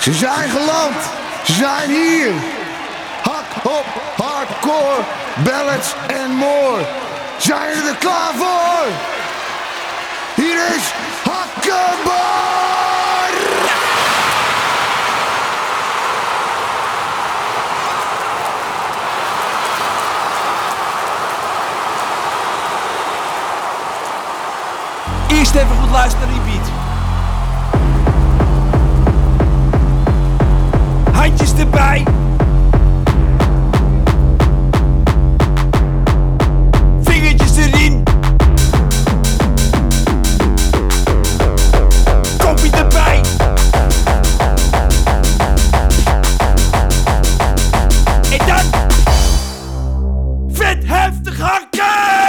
Ze zijn geland. Ze zijn hier. Hak, hop, hardcore, ballads en more. Zijn jullie er klaar voor? Hier is Hakkenbar! Eerst even goed luisteren naar die beat. Handjes erbij. Vingertjes erin. Kopje erbij. En dan vet heftig hakken.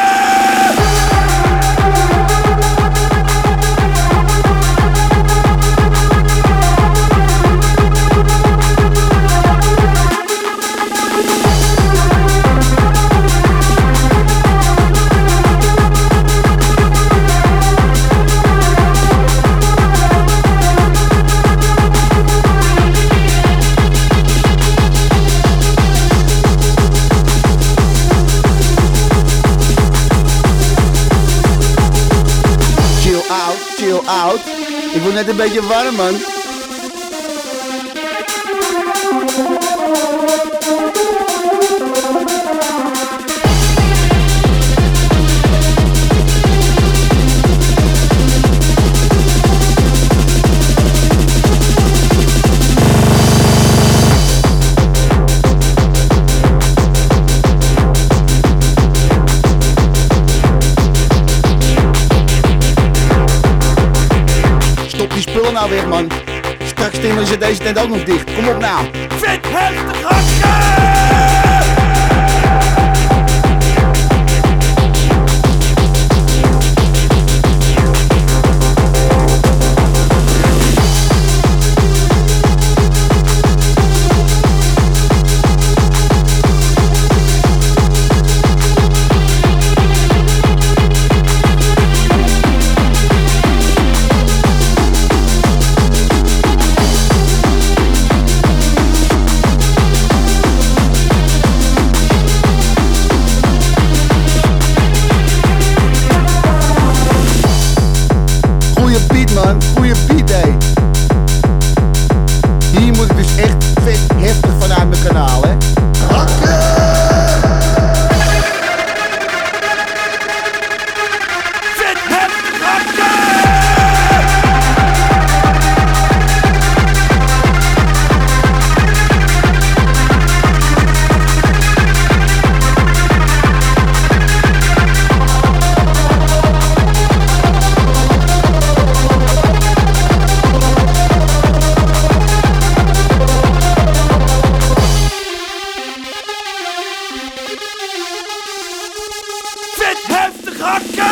Chill out. Ik word net een beetje warm, man. Stop die spullen nou weer, man. Straks timmeren ze deze tent ook nog dicht. Kom op nou. Vet heftig hakken! Goeie beat, hé. Hier moet ik dus echt vet heftig vanuit mijn kanaal, hè. Hakken! Vet heftig hakken! Vet heftig hakken!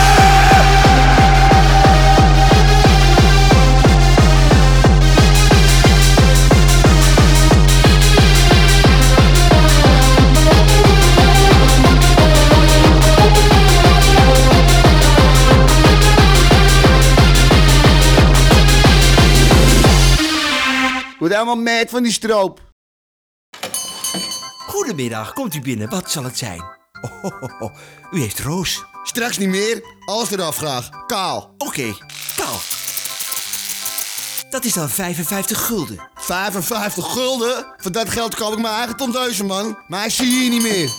Word helemaal mad van die stroop. Goedemiddag, komt u binnen, wat zal het zijn? Oh, u heeft roos. Straks niet meer. Alles eraf graag. Kaal. Oké, kaal. Dat is dan 55 gulden. 55 gulden? Voor dat geld koop ik mijn eigen tondeuzen, man. Maar hij zie je hier niet meer.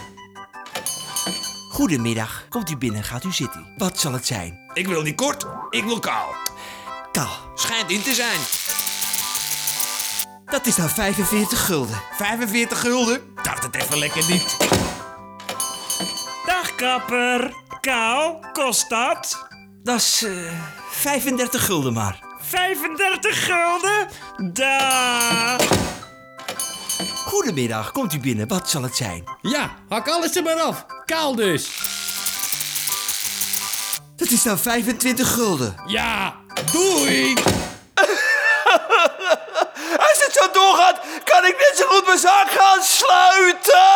Goedemiddag, komt u binnen, gaat u zitten. Wat zal het zijn? Ik wil niet kort, ik wil kaal. Kaal. Schijnt in te zijn. Dat is dan 45 gulden. 45 gulden? Dacht het even lekker niet. Dag kapper, kaal, kost dat? Dat is 35 gulden maar. 35 gulden? Da. Goedemiddag, komt u binnen, wat zal het zijn? Ja, hak alles er maar af. Kaal dus. Dat is dan 25 gulden. Ja, doei. Als het zo doorgaat, kan ik net zo goed mijn zaak gaan sluiten!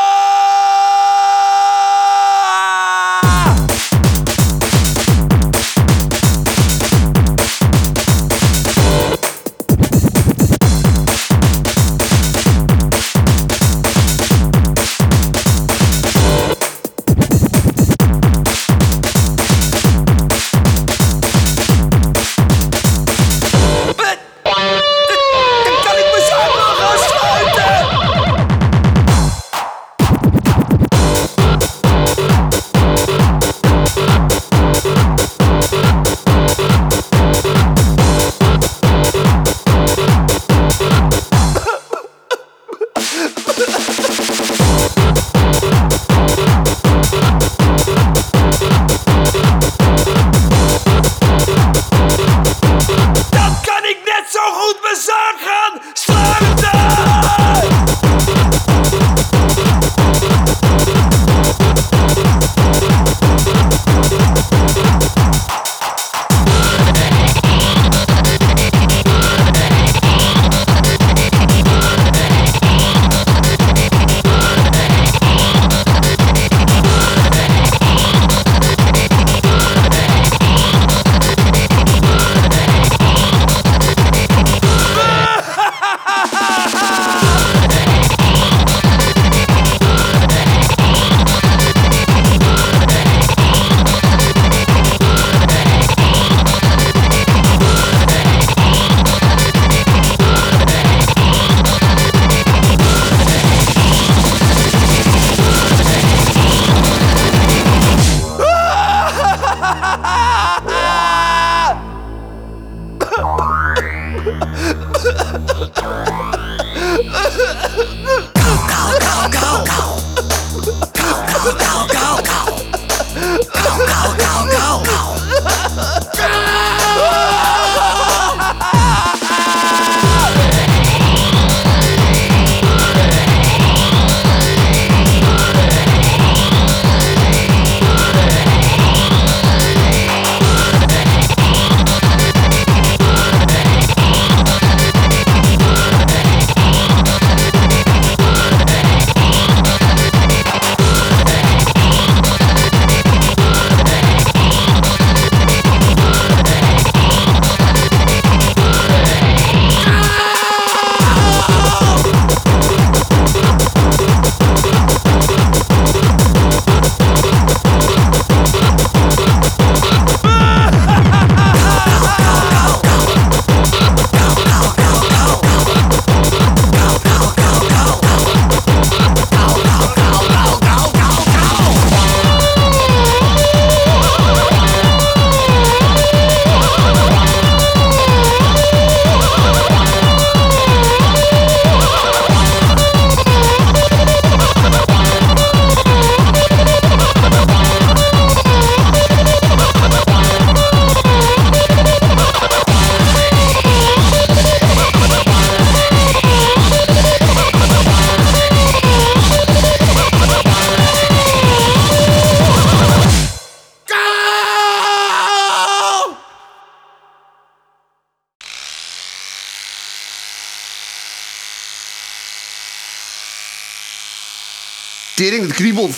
Tering, het kriebelt.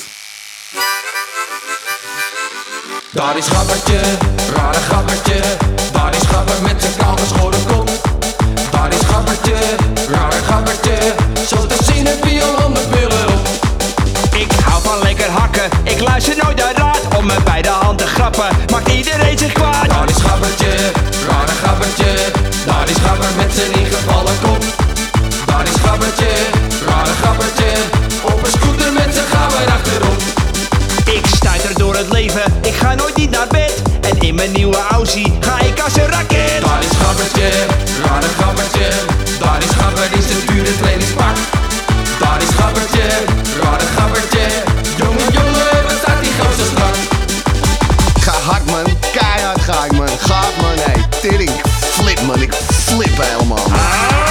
Daar is Gabbertje, rare Gabbertje. Daar is Gabber met zijn kaal geschoren kop. Daar is Gabbertje, rare Gabbertje. Zo te zien heb je al handen billen op. Ik hou van lekker hakken, ik luister nooit naar raad. Om met beide handen grappen, maakt iedereen zich kwaad. Daar is Gabbertje, rare Gabbertje. Daar is Gabber met zijn ingevallen kop. Daar is Gabbertje, rare Gabbertje. Op een scooter met zijn Gabber achterop. Ik stuiter door het leven, ik ga nooit niet naar bed. En in mijn nieuwe Aussie ga ik als een raket. Daar is Gabbertje, rare Gabbertje. Daar is Gabber in zijn dure trainingspak. Daar is Gabbertje, rare Gabbertje. Jongen, jongen, wat staat die gozer strak. Ga hard man, keihard ga ik man. Gaaf man, hey. Tering, ik flip man, ik flip helemaal man.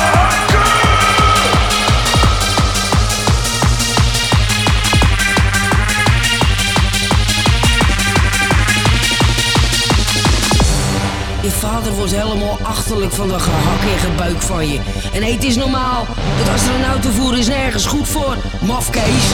Je vader was helemaal achterlijk van dat gehak en gebuik van je. En hey, het is normaal. Dat astronautenvoer is nergens goed voor. Mafkees.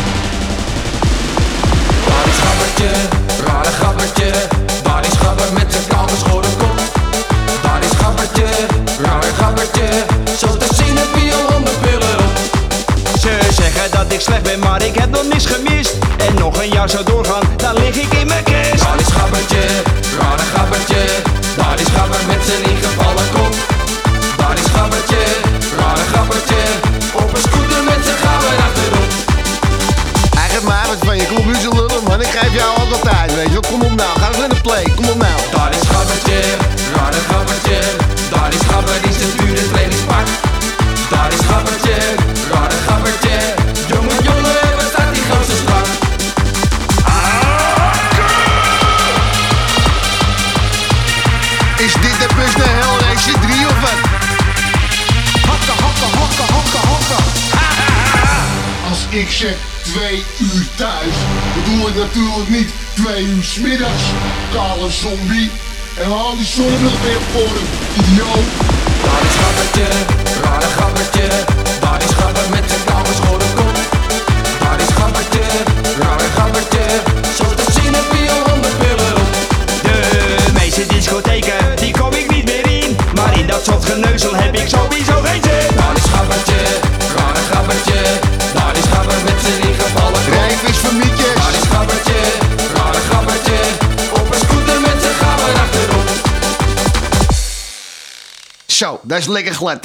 Daar is Gabbertje, rare Gabbertje. Daar is Gabber met zijn kaal geschoren kop. Daar is Gabbertje, rare Gabbertje. Zo te zien heb je al handen pillen op. Ze zeggen dat ik slecht ben, maar ik heb nog niks gemist. En nog een jaar zou doorgaan, dan lig ik in mijn kist. Daar is Gabbertje, rare Gabbertje. Daar is Gabber met zijn ingevallen kop. Daar is Gabbertje, rare Gabbertje. Op een scooter met zijn Gabber achterop. Eigenlijk maar wat van je, kom op nu zo lullen man. Ik geef jou ook altijd, weet je wel. Kom op nou, ga eens in de play, kom op nou. Daar is Gabbertje, rare Gabbertje. Daar is Gabber in zijn dure trainingspak. Daar is Gabbertje, rare Gabbertje. Jongen, jongen, wat staat die gozer strak. Is dit de bus naar Hellraiser 3 of wat? Hakken, hakken, hakken, hakken, hakken. Als ik zeg 2 uur thuis, bedoel ik natuurlijk niet 2 uur 's middags. Kale zombie. En haal die zonnebril weer voor hem, idioot. Daar is Gabbertje, rare Gabbertje. Daar is Gabber met zijn kaal geschoren kop. Daar is Gabbertje, rare Gabbertje. Zo te zien heb je al handen pillen op. De meeste discotheken, die kom ik niet meer in. Maar in dat soort geneuzel heb ik sowieso geen zin. Daar is Gabbertje, rare Gabbertje. Daar is Gabber met zijn ingevallen kop. Rijvis van mietjes. Daar is Gabbertje, rare Gabbertje. Op een scooter met zijn Gabber achterop. Zo, dat is lekker glad.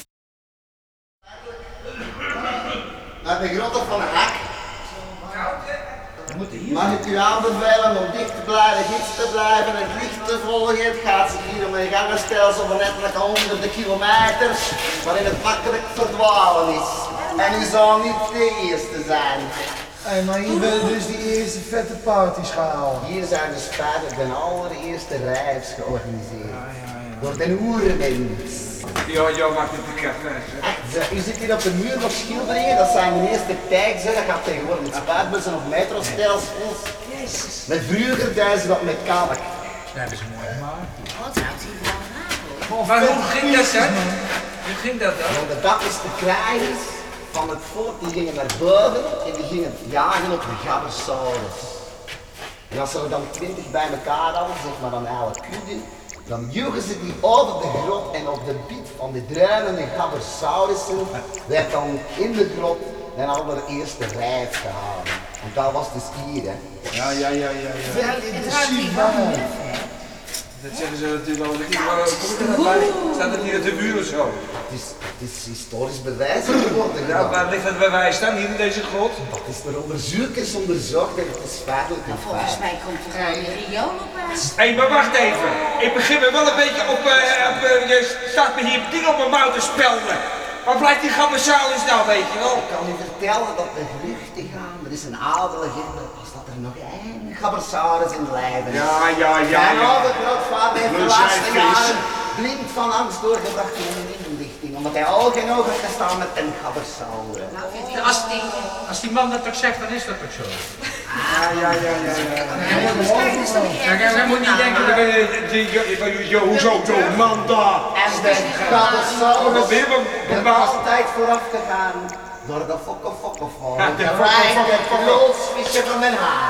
Laat ik rotten van een hak. Mag ik u aanbevelen om dicht te blijven, gids te blijven en het licht te volgen? Het gaat zich hier om een gangenstelsel van ettelijke honderden kilometers, waarin het makkelijk verdwalen is. En u zal niet de eerste zijn. Hé, maar hier werden dus die eerste vette parties gehouden. Hier zijn dus feitelijk de allereerste rijfs georganiseerd. Door de oermens. Ja, maakt het te krachtig. U zit hier op de muur nog schilderingen, dat zijn de eerste tijgzen, dat gaat tegenwoordig met spuitbussen of metrostelsels. Met vroeger deden ze dat met kalk. Dat hebben ze mooi gemaakt. Wat houdt hij van? Maar hoe ging dat dan? Hoe ging dat dan? De dakkerste krijgers van het volk die gingen naar boven en die gingen jagen op de gabbersaurus. En als ze er dan 20 bij elkaar hadden, zeg maar dan elke kudde, dan joegen ze die over de grot en op de biet van de druinende gabbersaurussen werd dan in de grot dan allereerste rijf gehouden. Want dat was dus hier, hè. Ja. Vet intensief, man. Dat zeggen ze natuurlijk al. Kom ik er nog bij? Staat het hier op de buur of zo? Het is historisch bewijs geworden. Ja, waar ligt dat bewijs dan hier in deze grot? Dat is door onderzoekers onderzocht en het is feitelijk een feit. Volgens mij komt er gewoon een riool op uit. Hé, maar wacht even. Ik begin me wel een beetje op je staat me hier ding op mijn mouw te spelden. Waar blijft die gabbersaurus nou, weet je wel? Ik kan u vertellen dat er geruchten gaan. Er is een oude legende als dat er nog één gabbersaurus in het leven is. Ja. Mijn overgrootvader heeft de laatste jaren blind van angst doorgebracht in een inlichting. Omdat hij oog in oog heeft gestaan met een gabbersaurus. Als die man dat toch zegt, dan is dat toch zo? Ja. Jij moet niet denken dat hoezo zo'n man daar? En de gabbersaurus is altijd vooraf gegaan door de fokko-fokko-vol. De rijke krolsvisje van Den Haag.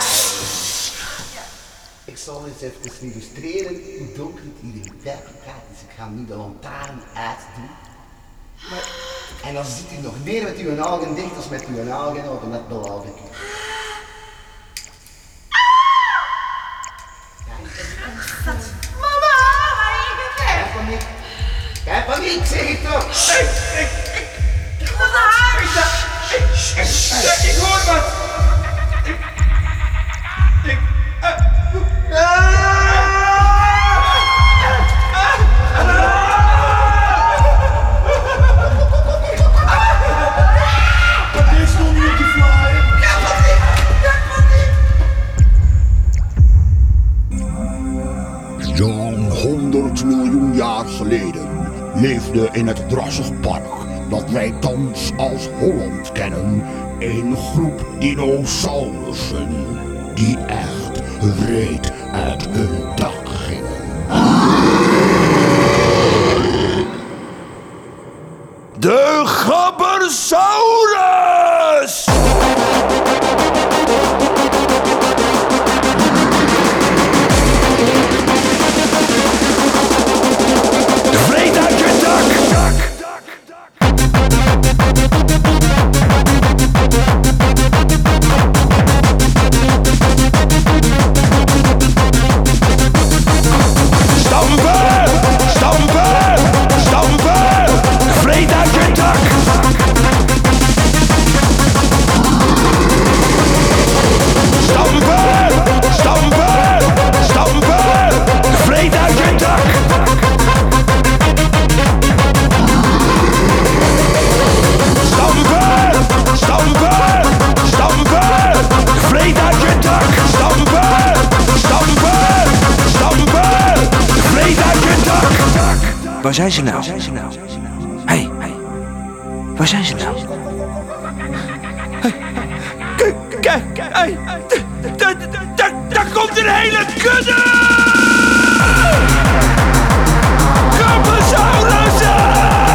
Ik zal eens even illustreren hoe donker het hier in werkelijkheid is. Ik ga nu de lantaarn uitdoen. En dan ziet u nog meer met uw ogen dicht als met uw ogen open, dat beloof ik u. Mama, waar is het? Kijk paniek. Kijk paniek, zeg ik toch. Wat haar? Ik hoor wat! Dit stond niet op die flyer. Zo'n 100 miljoen jaar geleden leefde in het drassig park dat wij thans als Holland kennen een groep dinosaurussen die echt wreed uit hun dak gingen. De Gabbersaurus! Vreet uit je dak! Stampen! Stampen! Stampen! Vreet uit je dak! Stampen! Stampen! Stampen! Vreet uit je dak! Stampen! Stampen! Stampen! Vreet uit je dak! Stampen! Stampen! Stampen! Vreet uit je dak! Waar zijn ze nou? Hé, waar zijn ze nou? Kijk, daar komt een hele kudde! Gabbesaurussen!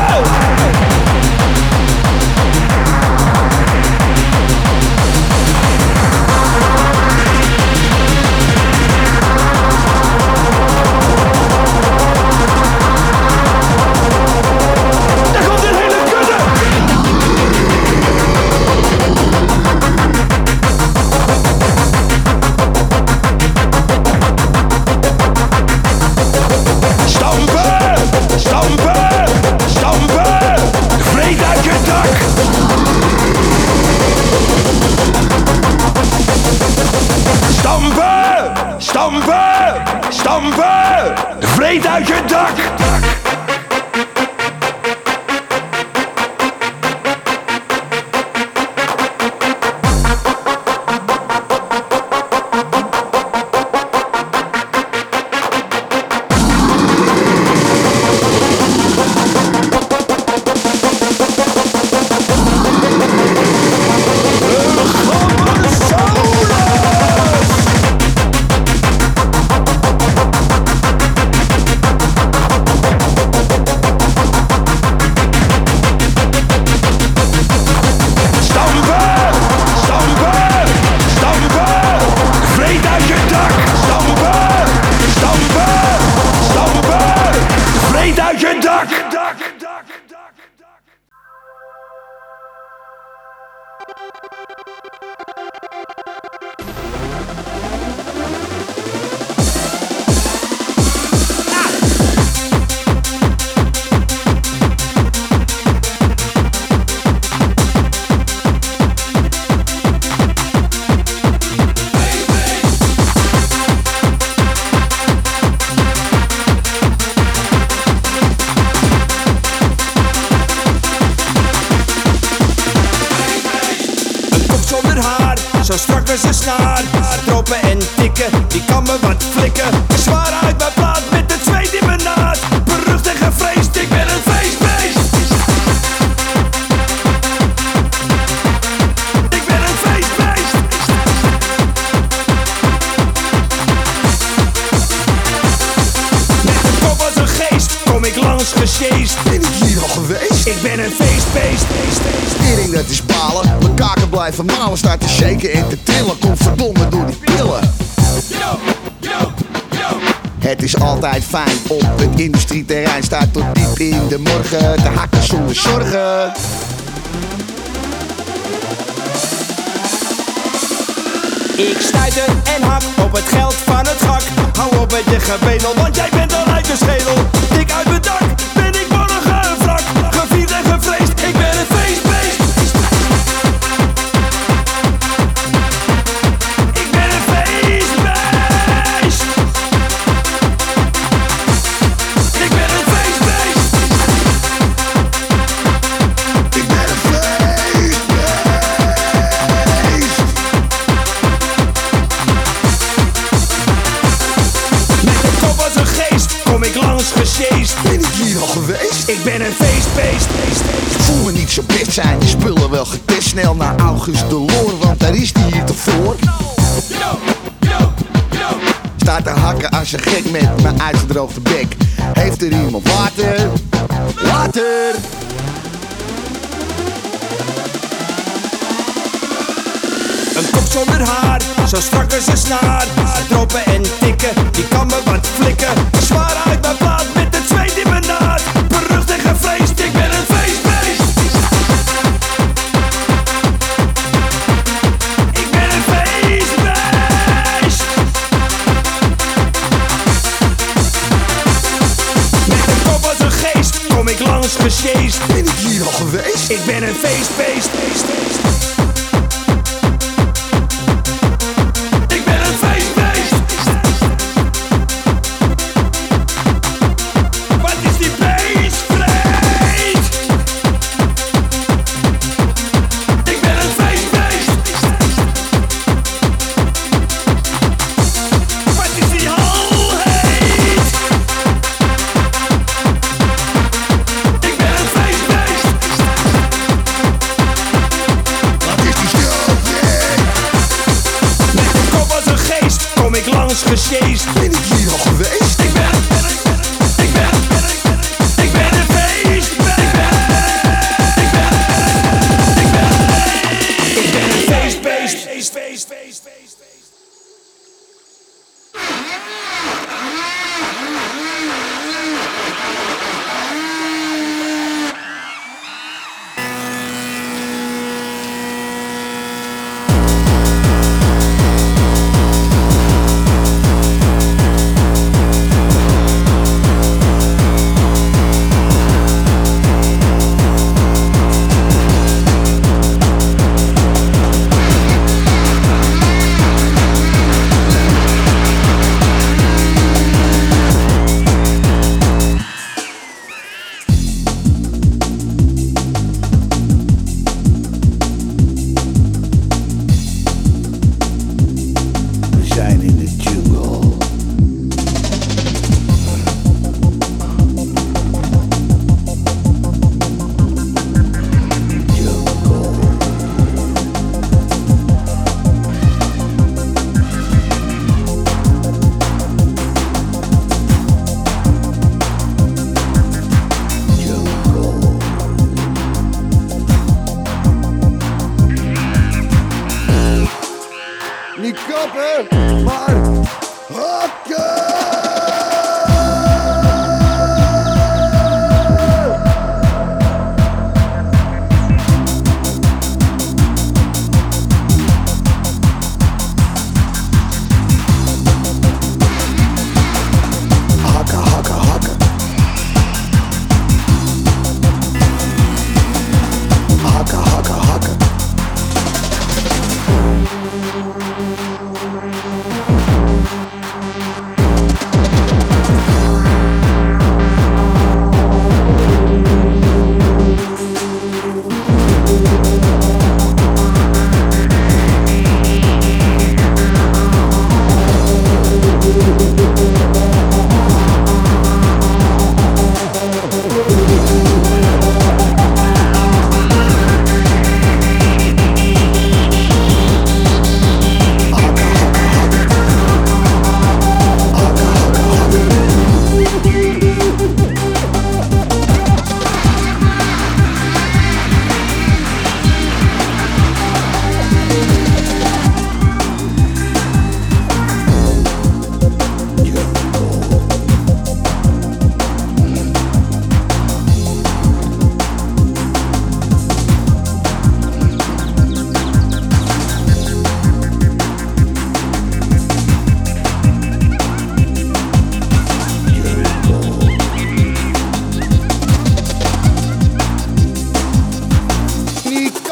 Daar komt een hele kudde! Stampen! Stampen! strakke zijn snaar. Droppen en tikken, die kan me wat flikken. Zwaar uit mijn plaat met de zweet in mijn naad. Berucht en gevreesd, ik ben een feestbeest. Ik ben een feestbeest. Met een kop als een geest, kom ik langs gesjeest. Ben ik hier al geweest? Ik ben een feestbeest. Tering, dat is balen. Mijn kaken blijven malen, staat te shaken en te trillen. Komt verdomme door die pillen. Het is altijd fijn op het industrieterrein. Staat tot diep in de morgen te hakken zonder zorgen. Ik stuiter en hak op het geld van het gak. Hou op met je gebedel, want jij bent al uit de schedel. Dik uit mijn dak, ben ik morgen een wrak. Gevierd en gevreesd, ik ben een feestbeest. Ik ben een feestbeest. Ik ben een feestbeest. Ik ben een feestbeest. Met een kop als een geest, kom ik langs gesjeest. Ben ik hier al geweest? Ik ben een feestbeest. Ik voel me niet zo best, zijn die spullen wel getest. Snel naar August de Loor, want daar is die hier toch voor. Staat te hakken als een gek met mijn uitgedroogde bek. Heeft er iemand water? Water! Een kop zonder haar, zo strak als een snaar. Droppen en tikken, die kan me wat flikken. Zwaar uit mijn plaat met het zweet in mijn naad. Berucht en gevreesd, ik ben een feestbeest. Ik ben een feestbeest. Met een kop als een geest, kom ik langs gesjeest. Ben ik hier al geweest? Ik ben een feestbeest. Ik ben een feestbeest. Wat is die beest vreed? Ik ben een feestbeest. Wat is die hal heet? Ik ben een feestbeest. Wat is die stroop? Met een kop als een geest, kom ik langs gesjeest. Ben ik hier al geweest? Ik ben een feestbeest. Ik ben een feestbeest. We zijn in de jungle. Niet kappen, maar hakken! Hakken, hakken, hakken. Hakken, hakken, hakken.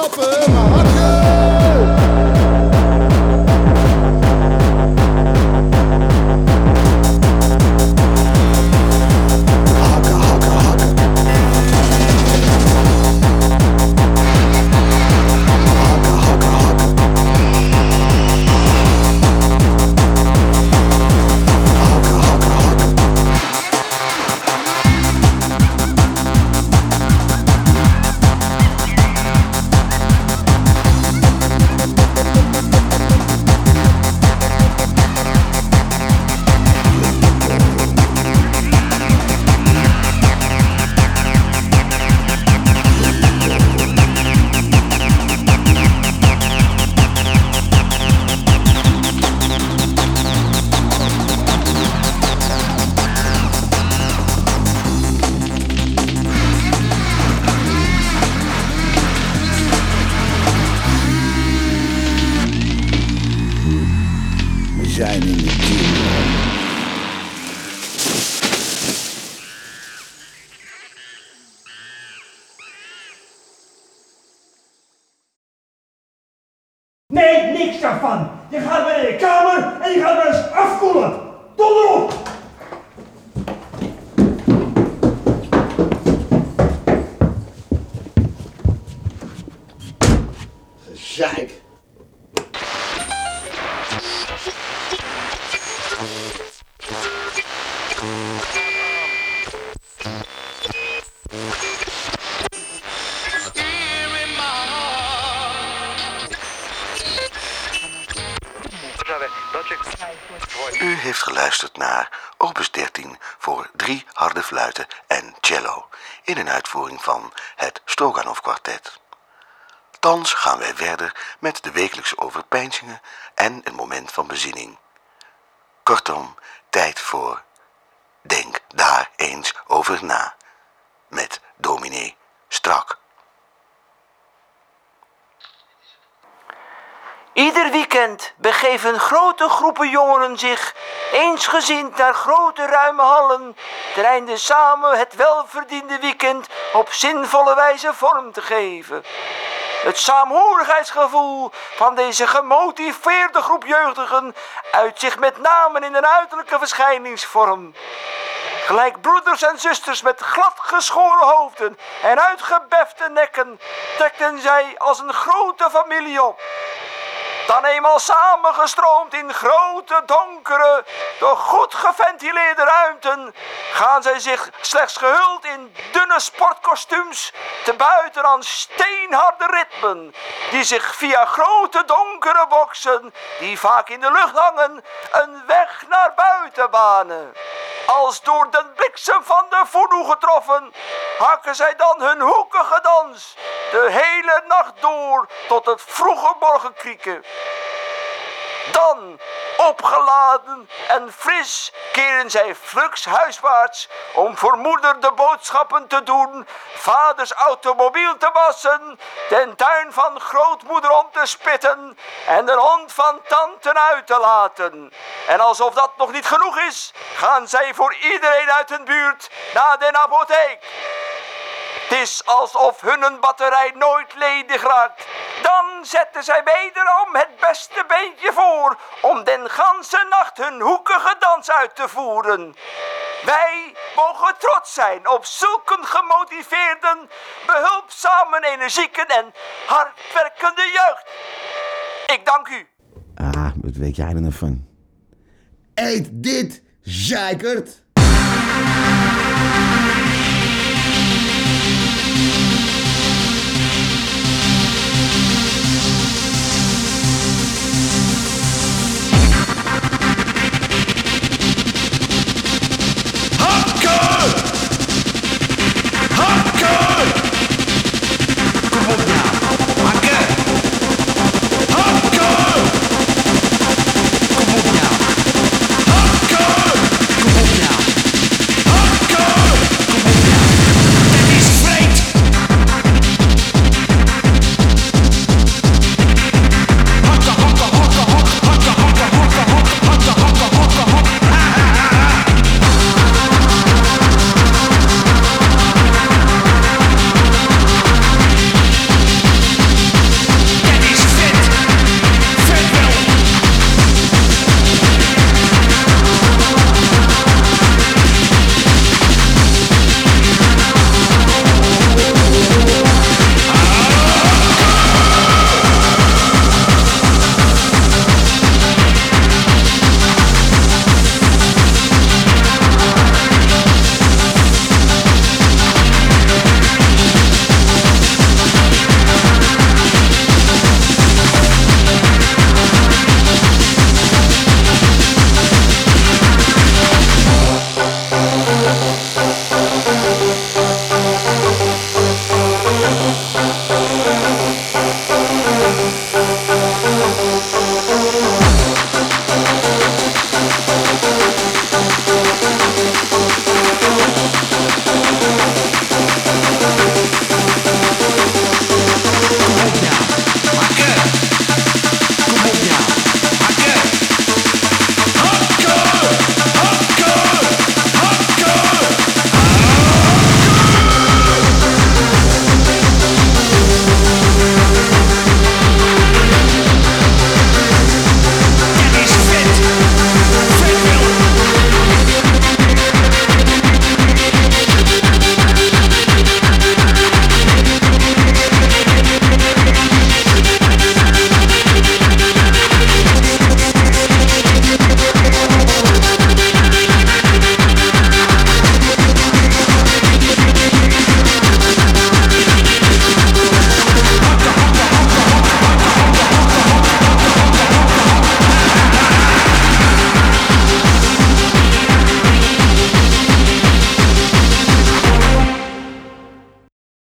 happen, maar hakken! Zijn in de kino. Nee, niks daarvan. Je gaat weer in de kamer en je gaat weer eens afkoelen. Donder op! Gezeik. U heeft geluisterd naar Opus 13 voor 3 harde fluiten en cello in een uitvoering van het Stroganov Kwartet. Thans gaan wij verder met de wekelijkse overpeinzingen en een moment van bezinning. Kortom, tijd voor Denk daar eens over na met dominee Strak. Ieder weekend begeven grote groepen jongeren zich eensgezind naar grote ruime hallen, ten einde samen het welverdiende weekend op zinvolle wijze vorm te geven. Het saamhorigheidsgevoel van deze gemotiveerde groep jeugdigen uit zich met name in een uiterlijke verschijningsvorm. Gelijk broeders en zusters met gladgeschoren hoofden en uitgebefte nekken trekken zij als een grote familie op. Dan eenmaal samengestroomd in grote, donkere, door goed geventileerde ruimten, gaan zij zich slechts gehuld in dunne sportkostuums te buiten aan steenharde ritmen, die zich via grote donkere boksen, die vaak in de lucht hangen, een weg naar buiten banen. Als door den bliksem van de voodoo getroffen, hakken zij dan hun hoekige dans de hele nacht door tot het vroege morgenkrieken. Dan, opgeladen en fris, keren zij fluks huiswaarts om voor moeder de boodschappen te doen, vaders automobiel te wassen, den tuin van grootmoeder om te spitten en de hond van tante uit te laten. En alsof dat nog niet genoeg is, gaan zij voor iedereen uit hun buurt naar de apotheek. Het is alsof hun batterij nooit ledig raakt. Dan zetten zij wederom het beste beentje voor om den ganse nacht hun hoekige dans uit te voeren. Wij mogen trots zijn op zulke gemotiveerde, behulpzame, energieke en hardwerkende jeugd. Ik dank u. Ah, wat weet jij er nou van? Eet dit, zeikert! Hakken!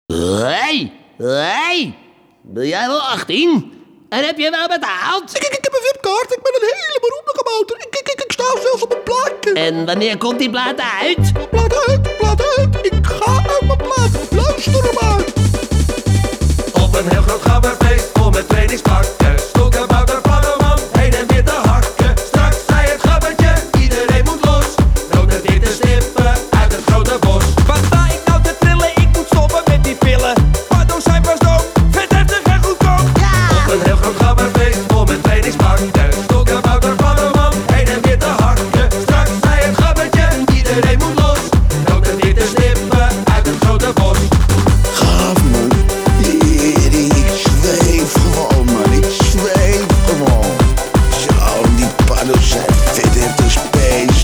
Hey, ben jij wel 18? En heb je wel betaald? Ik heb een VIP-kaart. Ik ben een hele beroemde kabouter. Ik sta zelfs op een plaatje. En wanneer komt die plaat uit? Plaat uit. Ik ga uit mijn plaat. Luister maar. Op een heel groot gabberfeest vol met trainingspakken. Stoelkabouter, paddelman, heen en weer te hakken. Straks zei het gabbertje, iedereen moet los. Rode witte stippen uit het grote bos. Wat sta ik nou te trillen, ik moet stoppen met die pillen. Paddo's zijn pas dood, vet heftig en goedkoop. Op een heel groot gabberfeest vol met trainingspakken. Stoelkabouter, paddelman, heen en weer te hakken. Straks zei het gabbertje, iedereen moet los. Rode witte stippen uit het grote bos. Gaaf, man. Ik zweef gewoon, man. Ik zweef gewoon. Zo, die paddo's zijn vet heftig space.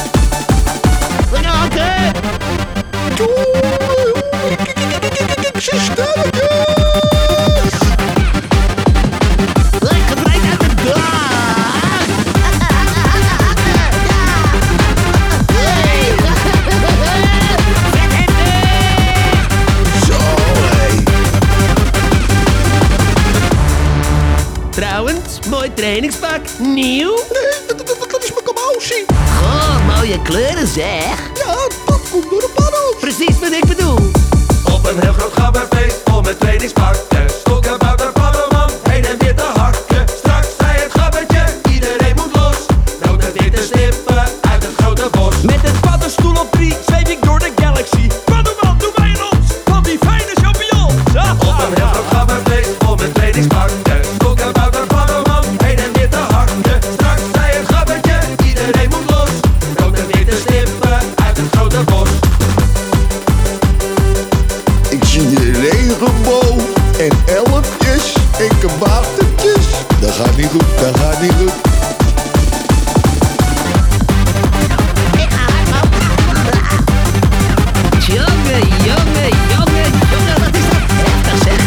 Raken! Ik zie sterretjes. Lekker breed uit de dag! Zo, hé. Trouwens, mooi trainingspak. Nieuw? Nee, dat is mijn kabousie. Goh, mooie kleuren zeg. Ja, dat komt door de paddo's. Precies wat ik bedoel. Op een heel groot gabberfeest vol met trainingspakken. Stoelkabouter, paddelman, heen en weer te hakken. Straks zei het gabbertje, iedereen moet los. Rode witte stippen uit het grote bos. Met een paddenstoel op 3 zweef ik door de galaxy. Paddelman, doe mij een ons van die fijne champignons. Op een heel groot gabberfeest vol met trainingspakken. Stoelkabouter, paddelman, heen en weer te hakken. Straks zei het gabbertje, iedereen moet los. Rode witte stippen uit het grote bos. Ik zie de regenboog en elfjes en kaboutertjes. Dat gaat niet goed, dat gaat niet goed. Jongen, wat is dat heftig zeg.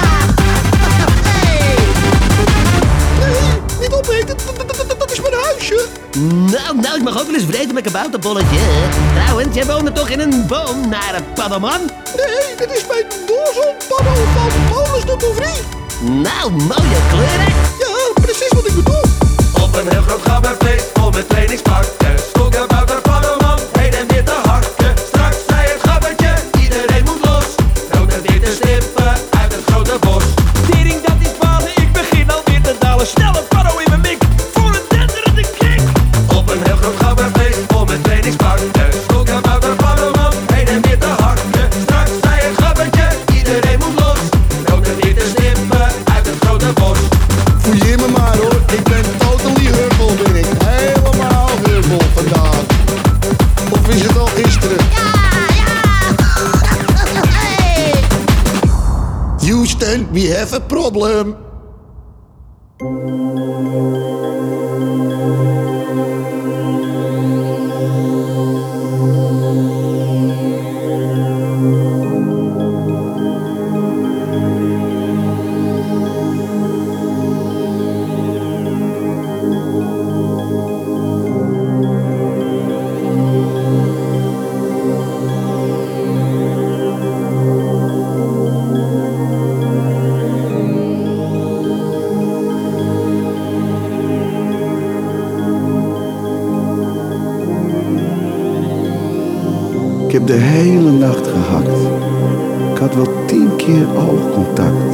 Nee, niet opeten, dat is mijn huisje. Nou, ik mag ook wel eens vreten met kabouterbolletje. Trouwens, jij woonde toch in een boom naar een paddelman? Nee, dit is mijn doorzoonpaddo van Paulus de Bouvrie. Nou, mooie kleuren. Ja, precies wat ik bedoel. Op een heel groot gabberfeest vol met trainingspakken. Stoelkabouter, paddelman, heen en weer te hakken. Straks zei het gabbertje, iedereen moet los. Rode witte stippen uit het grote bos. Tering, dat is balen, ik begin alweer te dalen. Snel een paddo in mijn mik, voor een denderende kick. Op een heel groot gabberfeest vol met trainingspakken. Stoelkabouter, paddelman, heen en weer te hakken. Straks zei het gabbertje, iedereen moet los. Rode witte stippen uit het grote bos. Fouilleer me maar hoor, ik ben totally hurvel, ben ik. Helemaal hurvel vandaag. Of is het al gisteren? Houston, we have a problem. Ik heb de hele nacht gehakt. Ik had wel 10 keer oogcontact.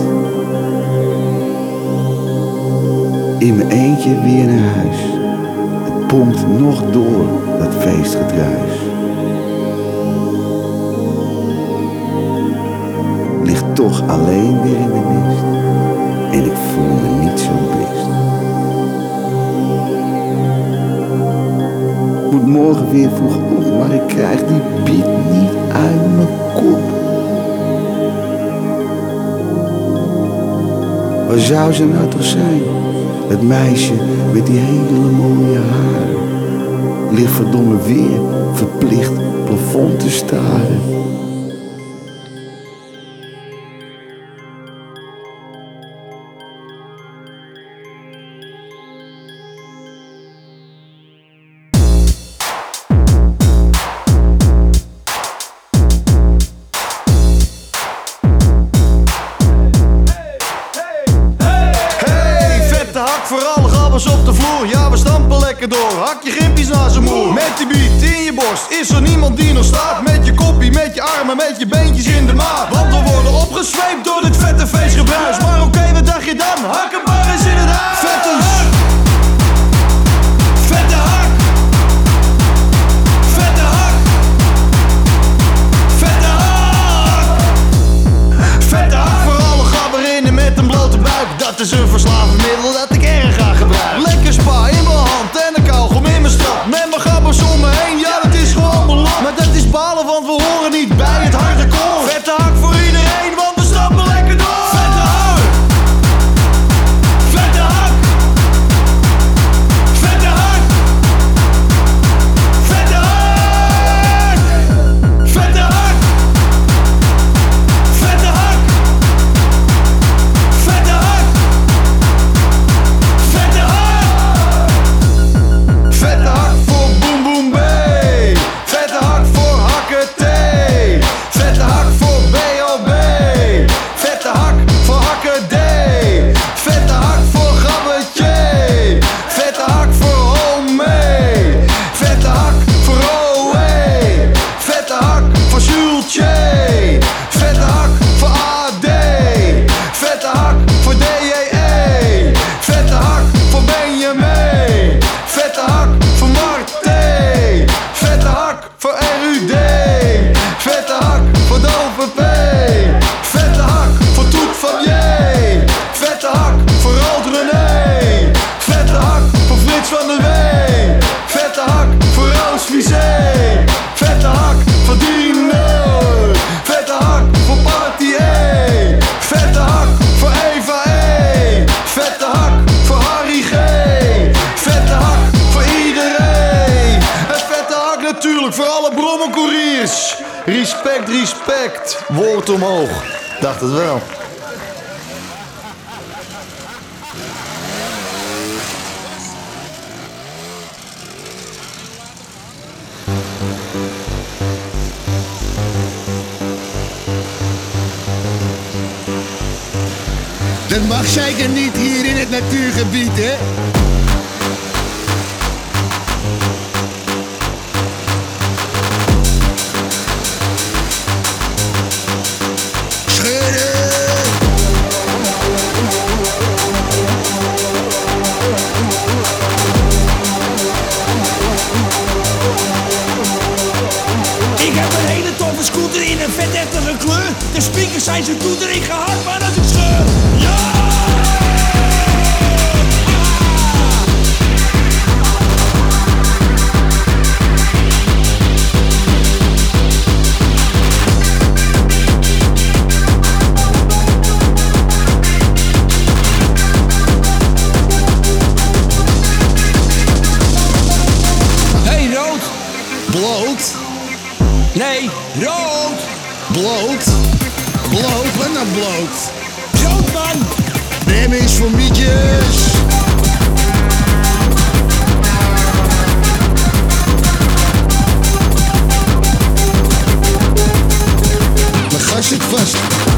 In mijn eentje weer naar huis. Het pompt nog door, dat feestgedruis. Ligt toch alleen weer in de mist. En ik voel me niet zo best. Moet morgen weer vroeg op, maar ik krijg die beat niet uit mijn kop. Waar zou ze nou toch zijn? Het meisje met die hele mooie haren. Ligt verdomme weer verplicht plafond te staren. op de vloer, ja we stampen lekker door. Hak je gimpjes naar zijn moer. Met die beat in je borst, is er niemand die nog staat. Met je koppie, met je armen, met je beentjes in de maat. Want we worden opgesweept door dit vette feestgebruis. Maar oké, wat dacht je dan? Hakkenbar is in het huis. Vette hak. Vette hak. Vette hak. Vette hak. Vette hak voor alle gabberinnen met een blote buik. Dat is een verslavend middel dat ik erg graag gebruik. Lekker spa in mijn hand en een kauwgom in mijn strap. Met mijn gabbers om me heen, ja dat is gewoon belang. Maar dat is balen, want we horen niet bij het harde koor. Vette hak voor iedereen, want we stappen lekker door. Vette hak. Vette hak. Vette hak. Vette hak. Vette hak. Vette hak. Vette hak. Vette hak. Vette hak voor boem boem bay. Vette hak voor hakken thee. Vette hak voor B.O.B. Vette hak voor hakken D. Vette hak voor gabbetje. Vette hak voor homie. Vette hak voor OE. Vette hak voor Jultje. Vette hak voor AD. Vette hak voor DJE. Vette hak voor Benjamin. Vette hak voor Marté. Vette hak voor RUD. Vette hak voor DOVP. Vette hak voor Toet van J. Vette hak voor Rood René. Vette hak voor Frits van der Wee. Vette hak voor Roos Vizé. Vette hak voor Dino. Vette hak voor Party E. Vette hak voor Eva E. Vette hak voor Harry G. Vette hak voor iedereen. En vette hak natuurlijk voor alle brommelcouriers. Respect, respect. Woord omhoog. Dacht het wel. Dat mag zeker niet hier in het natuurgebied, hè? Ik heb een hele toffe scooter in een vet heftige kleur. De speakers zijn zo toeter, ik ga hard maar als ik scheur. Ja! Hey, rood! Bloot? Nee, rood! Bloot? Bloot? Wat nou bloot? Rood, man! Remmen is voor mietjes. Mijn gas zit vast.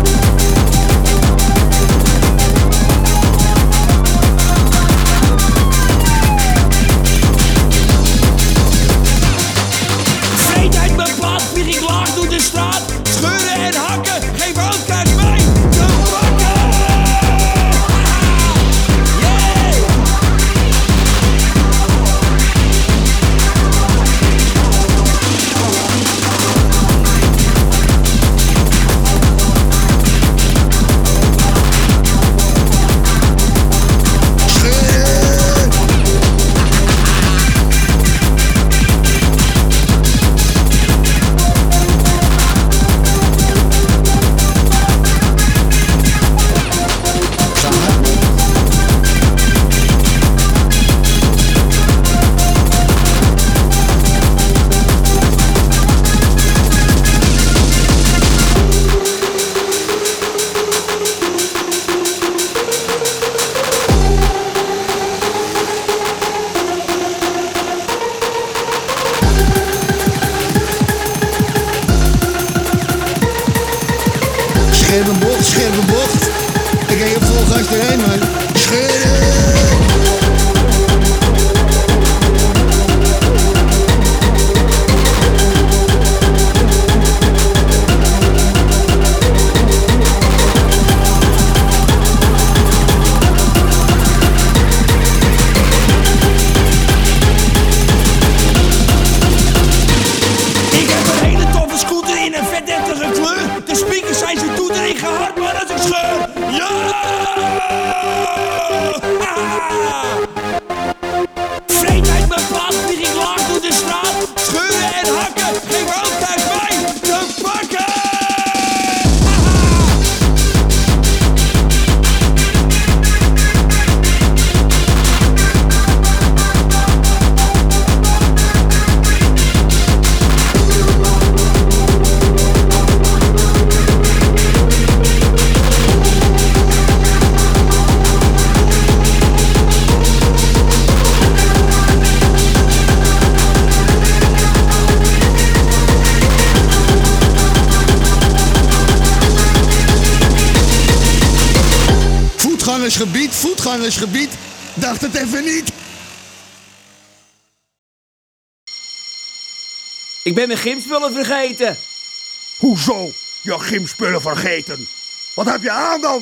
Vreet uit mijn plaat, vlieg ik laag door de straat. Scheuren en hakken, geef ook kijk mij te pakken. Scherpe bocht. Ik ga je vol gas erheen, man. Scheuren! scheur. Ja! Vreet uit mijn plaat, vlieg ik laag door de straat. Scheuren en hakken, geen altijd bij te pakken. Voetgangersgebied, dacht het even niet. Ik ben mijn gymspullen vergeten. Hoezo? Je gymspullen vergeten? Wat heb je aan dan?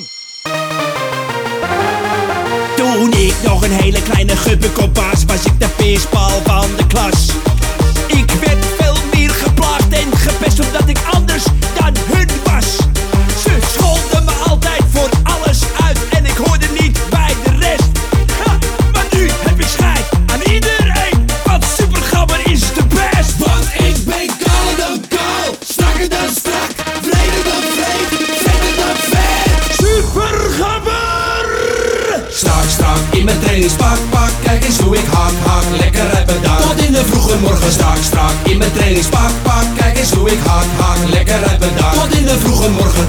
Toen ik nog een hele kleine gubbekop was, was ik de peerspaal van de klas. Ik werd veel meer geplaagd en gepest omdat ik anders dan hun was. Ze scholden me altijd voor alles uit en ik hoorde niet bij de rest. Ha, maar nu heb ik scheid aan iedereen, want Supergabber is de best. Want ik ben kaler dan kaal, strakker dan strak, vreder dan vreed, vetter dan vet. Supergabber! Strak in mijn trainingspak, kijk eens hoe ik hak, lekker uit mijn dak. Tot in de vroege morgen strak in mijn trainingspak, kijk eens hoe ik hak, lekker uit mijn dak. Tot in de vroege morgen.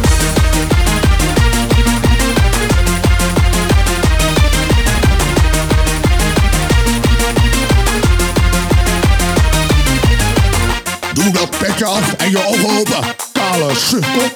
Doe dat petje af en je ogen open, kale sukkel.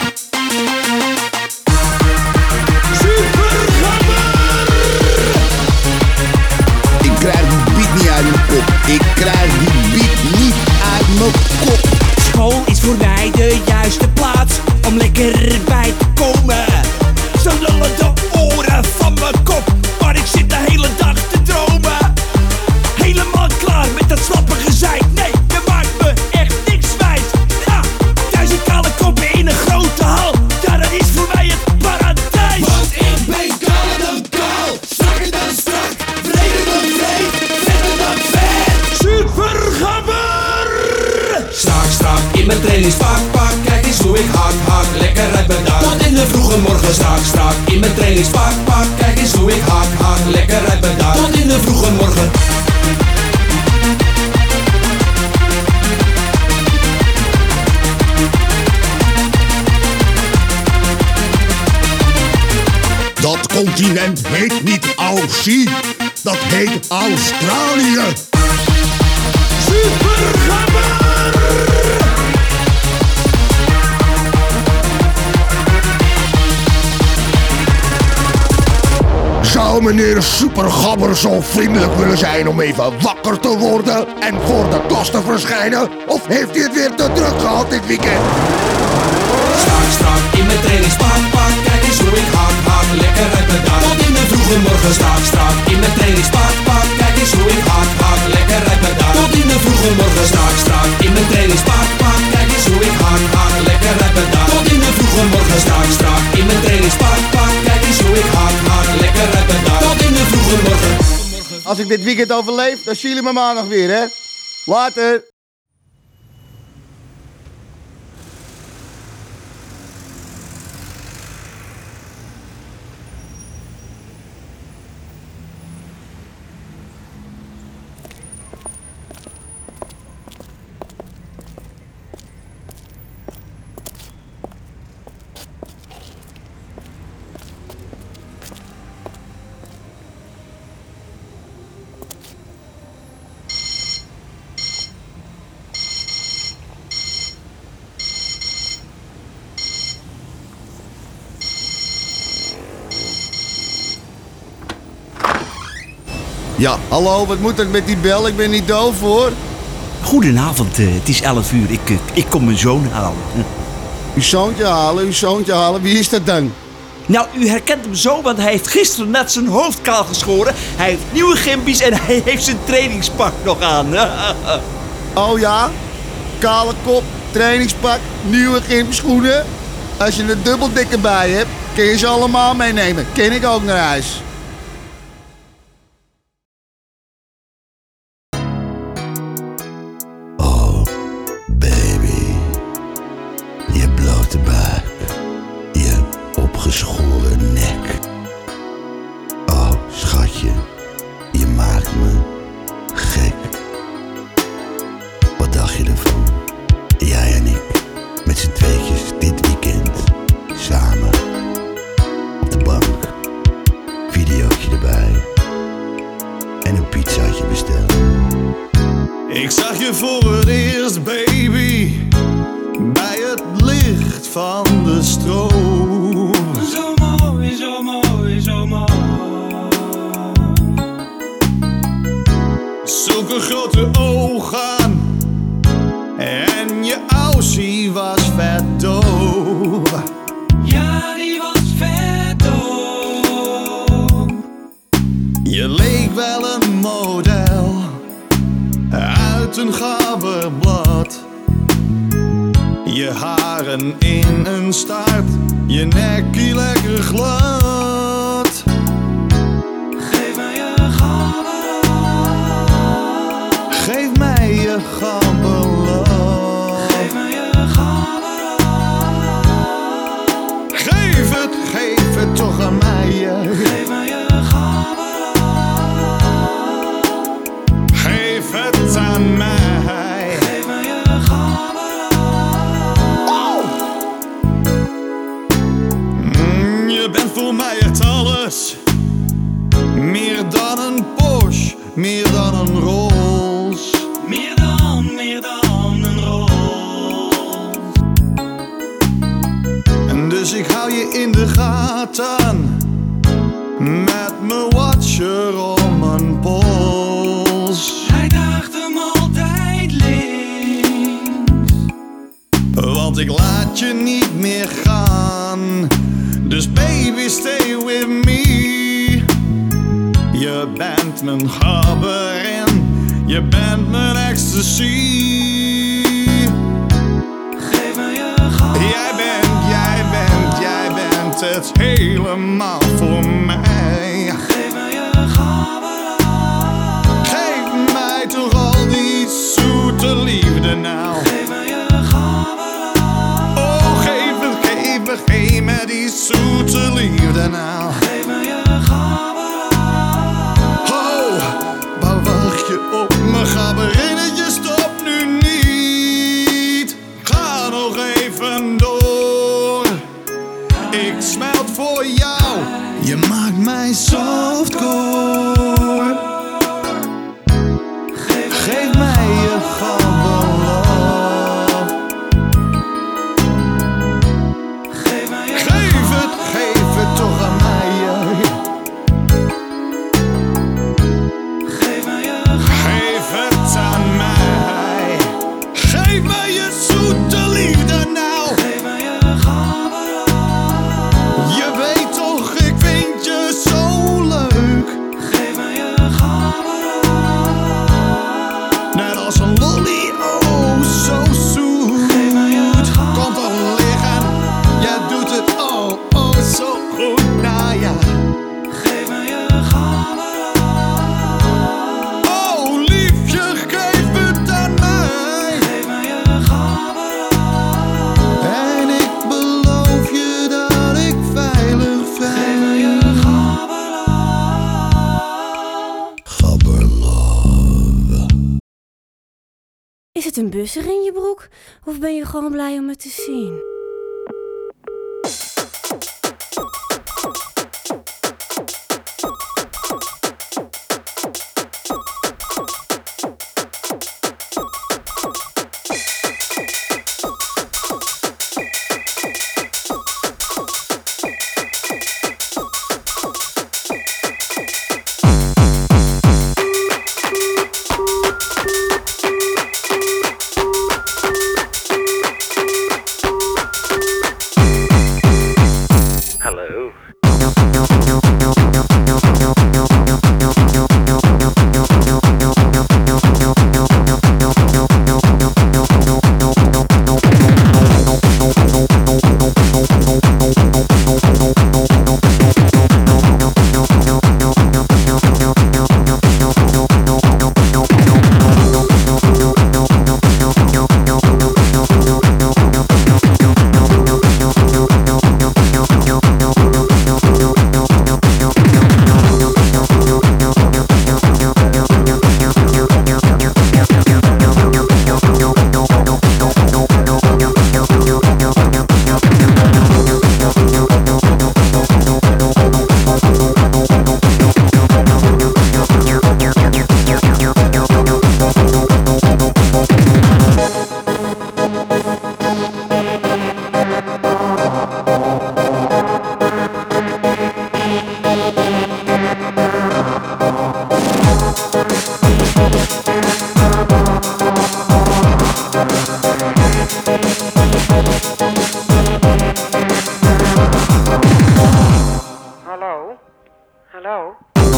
Ik krijg die beat niet uit mijn kop. Ik krijg die beat niet uit mijn kop. School is voor mij de juiste plaats om lekker bij te komen. Zo lullen de oren van mijn kop, maar ik zit de hele dag te dromen. Helemaal klaar met dat slappe gezeik. Nee, je maakt me echt niks wijs. Ja, 1000 kale koppen in een grote hal. Ja, dat is voor mij het paradijs. Want ik ben kaler dan kaal, strakker dan strak, vreder dan vreed, vetter dan vet. Supergabber! Strak in mijn trainingspak, kijk eens hoe ik hak, lekker uit mijn dak. Tot in de vroege morgen strak in mijn trainingspak, kijk eens hoe ik hak, lekker uit mijn dak. Tot in de vroege morgen. Dat continent heet niet Aussie, dat heet Australië. Supergabber! Zou meneer Supergabber zo vriendelijk willen zijn om even wakker te worden en voor de klas te verschijnen? Of heeft hij het weer te druk gehad dit weekend? Strak in mijn trainingspak, kijk eens hoe ik hak, lekker uit mijn dak. Tot in de vroege morgen strak in mijn trainingspak, kijk eens hoe ik hak, lekker uit mijn dak. Tot in de vroege morgen strak in mijn trainingspak, kijk eens hoe ik hak, lekker uit mijn dak. Tot in de vroege morgen strak in mijn trainingspak, kijk eens hoe ik hak, lekker uit mijn dak. Tot in de vroege morgen. Als ik dit weekend overleef, dan zien jullie me maandag weer, hè? Later! Ja, hallo, wat moet er met die bel? Ik ben niet doof, hoor. Goedenavond, het is 11 uur. Ik kom mijn zoon halen. Uw zoontje halen? Wie is dat dan? Nou, u herkent hem zo, want hij heeft gisteren net zijn hoofd kaal geschoren. Hij heeft nieuwe gimpies en hij heeft zijn trainingspak nog aan. Oh ja? Kale kop, trainingspak, nieuwe gymschoenen. Als je een dubbeldikke bij hebt, kun je ze allemaal meenemen. Ken ik ook naar huis. Oh, baby. Je blote buik. Je opgeschoren nek. Oh, schatje. Je maakt me gek. Wat dacht je ervan? Jij en ik, met z'n tweetjes dit weekend, samen, op de bank, videootje erbij en een pizzaatje bestellen. Ik zag je voor het eerst, baby, bij het licht van de stroom. Zo mooi, zo mooi, zo mooi. Zulke grote ogen en je aussie was vet doof. Ja, die was vet doof. Je leek wel een model uit een gabberblad. Je haren in een staart, je nekkie lekker glad. Geef mij je gabberlap. Geef mij je gabberlap. Geef mij je gabberlap. Geef het toch aan mij. Geef mij je gabberlap. Geef het aan mij. Geef mij je gabberlap. Je bent voor mij echt alles. Meer dan een Porsche, meer dan een Rolls. Meer dan een Rolls. En dus ik hou je in de gaten, met mijn watcher om mijn pols. Hij draagt hem altijd links. Want ik laat je niet meer gaan. Dus baby, stay with me. Je bent mijn gabber en je bent mijn ecstasy. Geef mij je gabberlap. Jij bent het helemaal voor mij. Geef mij je gabberlap. Geef mij toch al die zoete liefde nou. Geef mij je gabberlap. Oh, geef me die zoete liefde nou. Geef mij je gabberlap. Oh, waar wacht je op me gabberinnetje? Stop nu niet. Ga nog even door. Ik smelt voor jou. Je maakt mij softcore. Geef mij je gabberlap. Geef het toch aan mij. Geef mij je Geef het aan mij. Geef mij je zoete liefde nou. Geef mij je gabberlap. Je weet toch, ik vind je zo leuk. Geef mij je gabberlap. Net als een lolly, oh zo zoet. Geef mij je gabberlap. Kom toch liggen, jij doet het oh zo goed, nou ja. Geef mij je gabberlap. Oh liefje, geef het aan mij. Geef mij je gabberlap. En ik beloof je dat ik veilig Geef mij je gabberlap. Gabberlove. Is het een busser in je broek? Of ben je gewoon blij om me te zien? Hallo?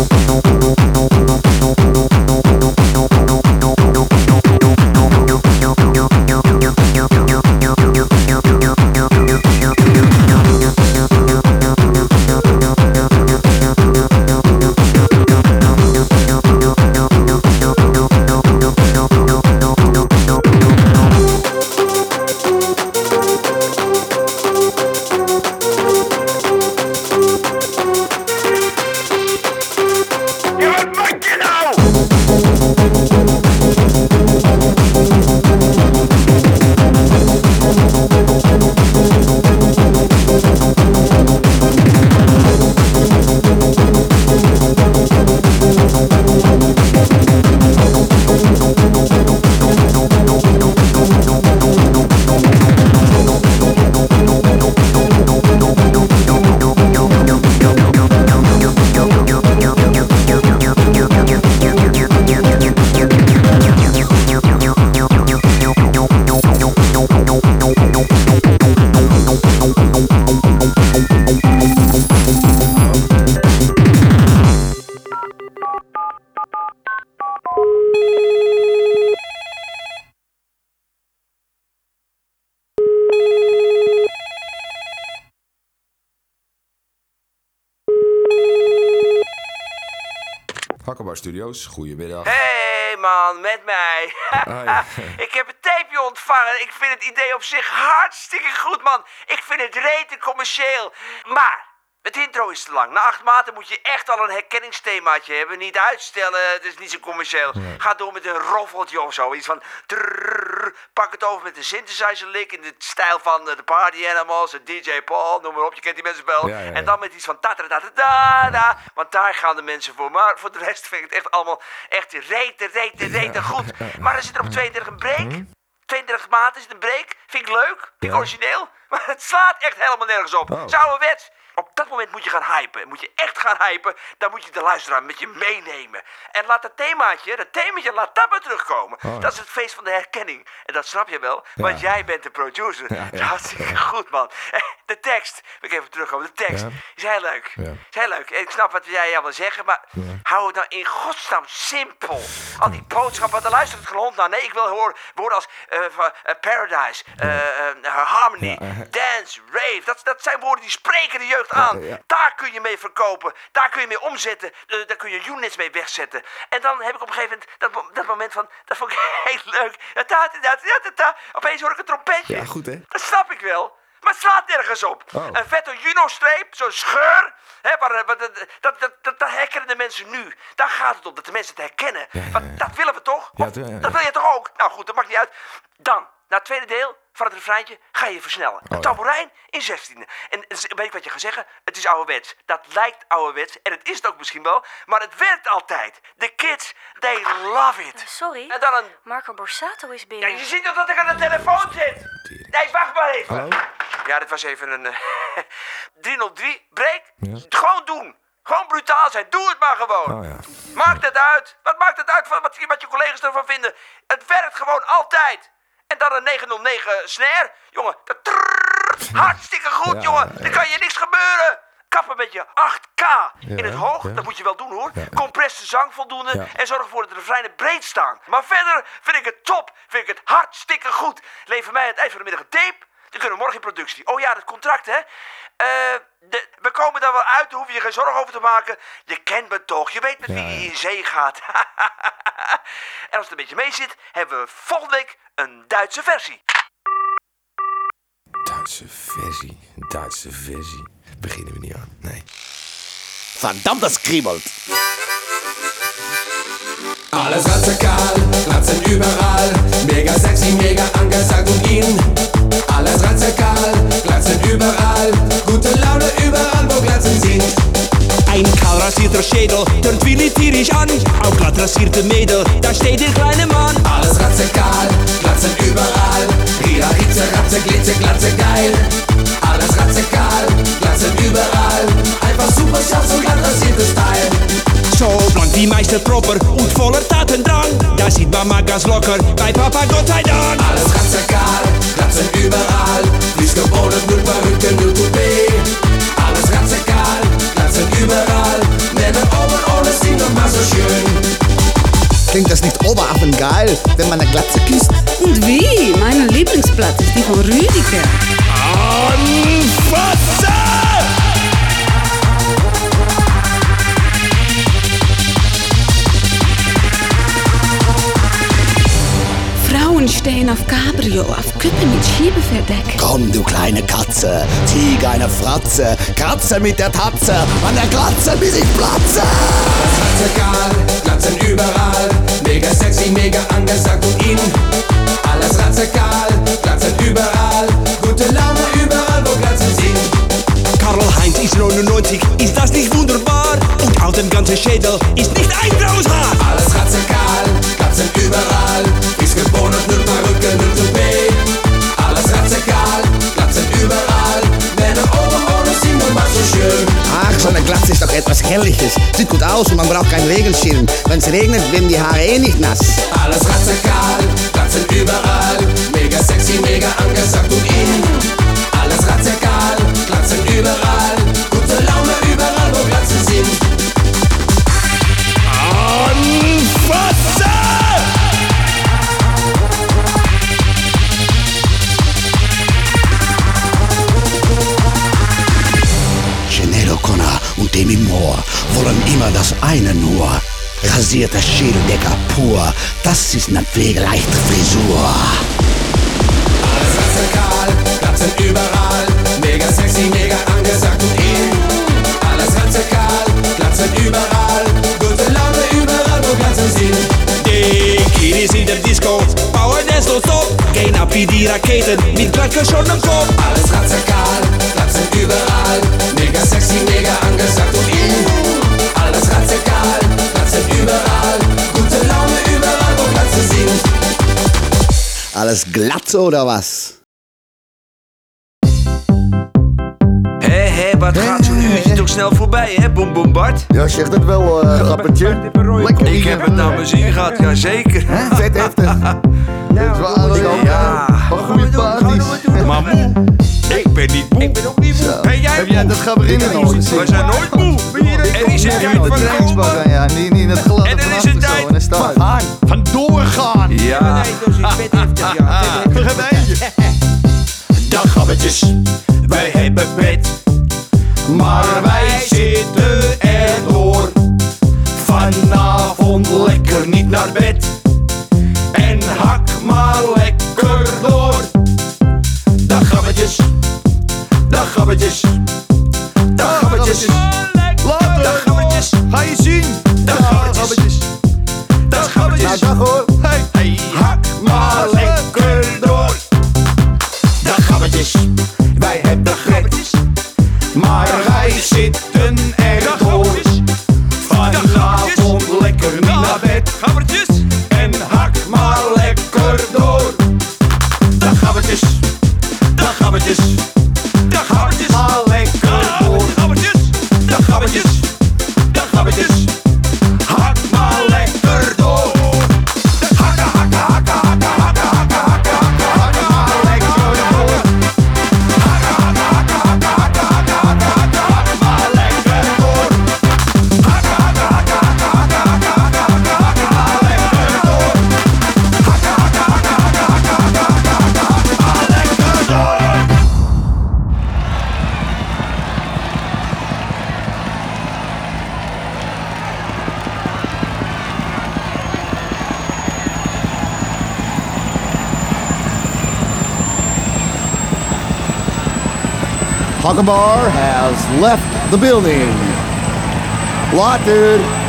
Hakkenbar Studios, goedemiddag. Hey man, met mij. Ik heb een tapeje ontvangen. Ik vind het idee op zich hartstikke goed, man. Ik vind het rete commercieel. Maar het intro is te lang. Na 8 maanden moet je echt al een herkenningsthemaatje hebben. Niet uitstellen, het is niet zo commercieel. Ga door met een roffeltje of zo. Iets van trrrr. Pak het over met een synthesizer lick in de stijl van de Party Animals, de DJ Paul, noem maar op. Je kent die mensen wel. Ja. En dan met iets van ta-ta-ta-ta-da. Want daar gaan de mensen voor. Maar voor de rest vind ik het echt allemaal echt rete goed. Maar er zit er op 32 een break. 32 maanden zit een break. Vind ik leuk. Vind ik origineel. Maar het slaat echt helemaal nergens op. Het is ouderwets. Op dat moment moet je gaan hypen. Moet je echt gaan hypen. Dan moet je de luisteraar met je meenemen. En laat dat themaatje, laat dat maar terugkomen. Dat is het feest van de herkenning. En dat snap je wel, want jij bent de producer. Dat is hartstikke goed, man. De tekst, wil ik even terugkomen. De tekst is heel leuk. Is heel leuk. Ik snap wat jij wil zeggen, maar hou het nou in godsnaam simpel. Al die boodschappen, daar luistert het grond naar. Nee, ik wil horen woorden als paradise, harmony, dance, rave. Dat zijn woorden die spreken de jeugd aan. Daar kun je mee verkopen. Daar kun je mee omzetten. Daar kun je units mee wegzetten. En dan heb ik op een gegeven moment dat moment van, dat vond ik heel leuk. Opeens hoor ik een trompetje. Ja, goed hè? Dat snap ik wel. Maar het slaat nergens op. Een vette Juno-streep, zo'n scheur. Hè, dat herkennen de mensen nu. Daar gaat het om, dat de mensen het herkennen. Dat willen we toch? Dat wil je toch ook? Nou goed, dat maakt niet uit. Dan, na het tweede deel van het refreintje ga je versnellen. Een tamboerijn in 16e. En weet ik wat je gaat zeggen? Het is ouderwets. Dat lijkt ouderwets. En het is het ook misschien wel. Maar het werkt altijd. De kids, they love it. Sorry, en dan een... Marco Borsato is binnen. Ja, je ziet toch dat ik aan de telefoon zit? Nee, wacht maar even. Hallo? Ja, dit was even een 303 break. Gewoon doen. Gewoon brutaal zijn. Doe het maar gewoon. Maakt het uit. Wat maakt het uit wat je collega's ervan vinden? Het werkt gewoon altijd. En dan een 909 snare. Jongen, hartstikke goed, jongen. Dan kan je niks gebeuren. Kappen met je 8K in het hoog. Dat moet je wel doen, hoor. Compresse zang voldoende. En zorg ervoor dat de refreinen breed staan. Maar verder vind ik het top. Vind ik het hartstikke goed. Lever mij aan het eind van de middag een tape. Dan kunnen we morgen in productie. Oh ja, dat contract, hè. We komen daar wel uit. Daar hoef je je geen zorgen over te maken. Je kent me toch. Je weet met wie je in zee gaat. En als het een beetje mee zit, hebben we volgende week een Duitse versie. Duitse versie. Beginnen we niet aan, nee. Verdammt, das kriebelt. Alles radikal, Glatzen überall. Mega sexy, mega angesagt und in. Alles radikal, Glatzen überall. Gute Laune überall, wo Glatzen sind. Ein kahlrasierter Schädel turnt Willi tierisch an. Auf glatt rasierte Mädel, da steht der kleine Mann. Alles radikal, Glatzen überall. Ria, Hitze, Ratze, Glitze, Glatze, geil. Alles radikal, Glatzen überall. Einfach super scharf, so glatt rasierter Style. So blank wie Meister Proper und voller Tatendrang. Da sieht Mama ganz locker bei Papa Gott sei Dank. Alles radikal, Glatzen überall. Frisch geboren, null Perücke, null Coupé. Alles radikal, Glatzen überall. Männer geil, wenn man eine Glatze küsst. Und wie? Meine Lieblingsplatte ist die von Rüdiger. Anfassen! Frauen stehen auf Cabrio, auf Küppen mit Schiebeverdeck. Komm, du kleine Katze, zieh eine Fratze, Kratze mit der Tatze, an der Glatze bis ich platze. Alles radikal, Glatzen überall, mega sexy, mega angesagt und in. Alles radikal, Glatzen überall, gute Laune überall, wo Glatzen sind. Karl-Heinz ist 99, ist das nicht wunderbar? Und auf dem ganzen Schädel ist nicht ein graues Haar. Alles radikal, Glatzen überall, frisch geboren, nur Perücke, nur Toupet. Alles radikal, Glatzen überall, Männer ohne sind nun mal so schön. Ach, so eine Glatze ist doch etwas Herrliches. Sieht gut aus und man braucht keinen Regenschirm. Wenn es regnet, werden die Haare eh nicht nass. Alles radikal, Glatzen überall, mega sexy, mega angesagt und in. Alles radikal, Glatzen überall, gute Laune überall, wo Glatzen sind. Anfassen! Sinead O'Connor und Demi Moore wollen immer das eine nur. Rasierter Schädeldecker pur, das ist eine pflegeleichte Frisur. Alles radikal, Glatzen überall, mega sexy, mega angesagt und in. Alles radikal, Glatzen überall, gute Laune überall, wo Glatzen sind. Die Kiddies in der Disco bauen es so top, gehen ab wie die Raketen mit glattgeschortenem Kopf. Alles radikal, Glatzen überall, mega sexy, mega angesagt und in. Alles radikal, Glatzen überall, gute Laune überall, wo Glatzen sind. Alles Glatze oder was? Hé, wat gaat zo'n uurtje toch snel voorbij, hè, Boem Boem Bart? Ja, zeg dat wel, grappertje. Lekker. Ik heb het naar mijn zin gehad, jazeker. Vet heftig. Ja. Wat goede parties. Maar moe, ik ben niet moe. Ik ben ook niet moe. Ben jij Heb moe? jij dat Gabrielle nog gezien? We zijn nooit moe. Er is een tijd van komen. Ja, niet in het glad. En er is een tijd van doorgaan. Ja. Dag gabbetjes, wij hebben bed. Maar wij zitten erdoor. Vanavond lekker niet naar bed. En hak maar lekker door. Dag gabbetjes, dag gabbetjes. Dag gabbetjes, dag gabbetjes. Ga je zien? Dag gabbetjes, dag gabbetjes. Dag hoor. Hey, hak maar lekker door. Dag gabbetjes, wij hebben gret. Maar wij zitten erdoor. Vanavond lekker niet naar bed. Gabbertjes. En hak maar lekker door. Dag gabbertjes, dag gabbertjes. Dag gabbertjes, maar lekker door. Dag gabbertjes, dag gabbertjes. Hak maar lekker door. Hakken, hakken, hakken, hakken, hakken, hakken, hakken, hakken, hakken maar lekker door. Hakken, hakken, hakken, hakken, hakken, hakken, hakken, hakken, hakken maar lekker door. Hakken, hakken, hakken, hakken, hakken, hakken, hakken, hakken, hakken maar lekker door. Hakken, hakken, hakken, hakken, hakken, hakken, hakken, hakken, hakken maar lekker door. Hockenbar has left the building. Later.